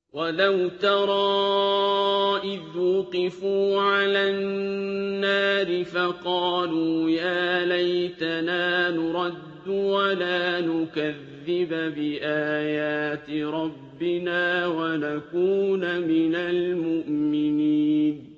وَلَوْ تَرَىٰ إِذْ وُقِفُوا عَلَى النَّارِ فَقَالُوا يَا لَيْتَنَا نُرَدُّ وَلَا نُكَذِّبَ بِآيَاتِ رَبِّنَا وَنَكُونَ مِنَ الْمُؤْمِنِينَ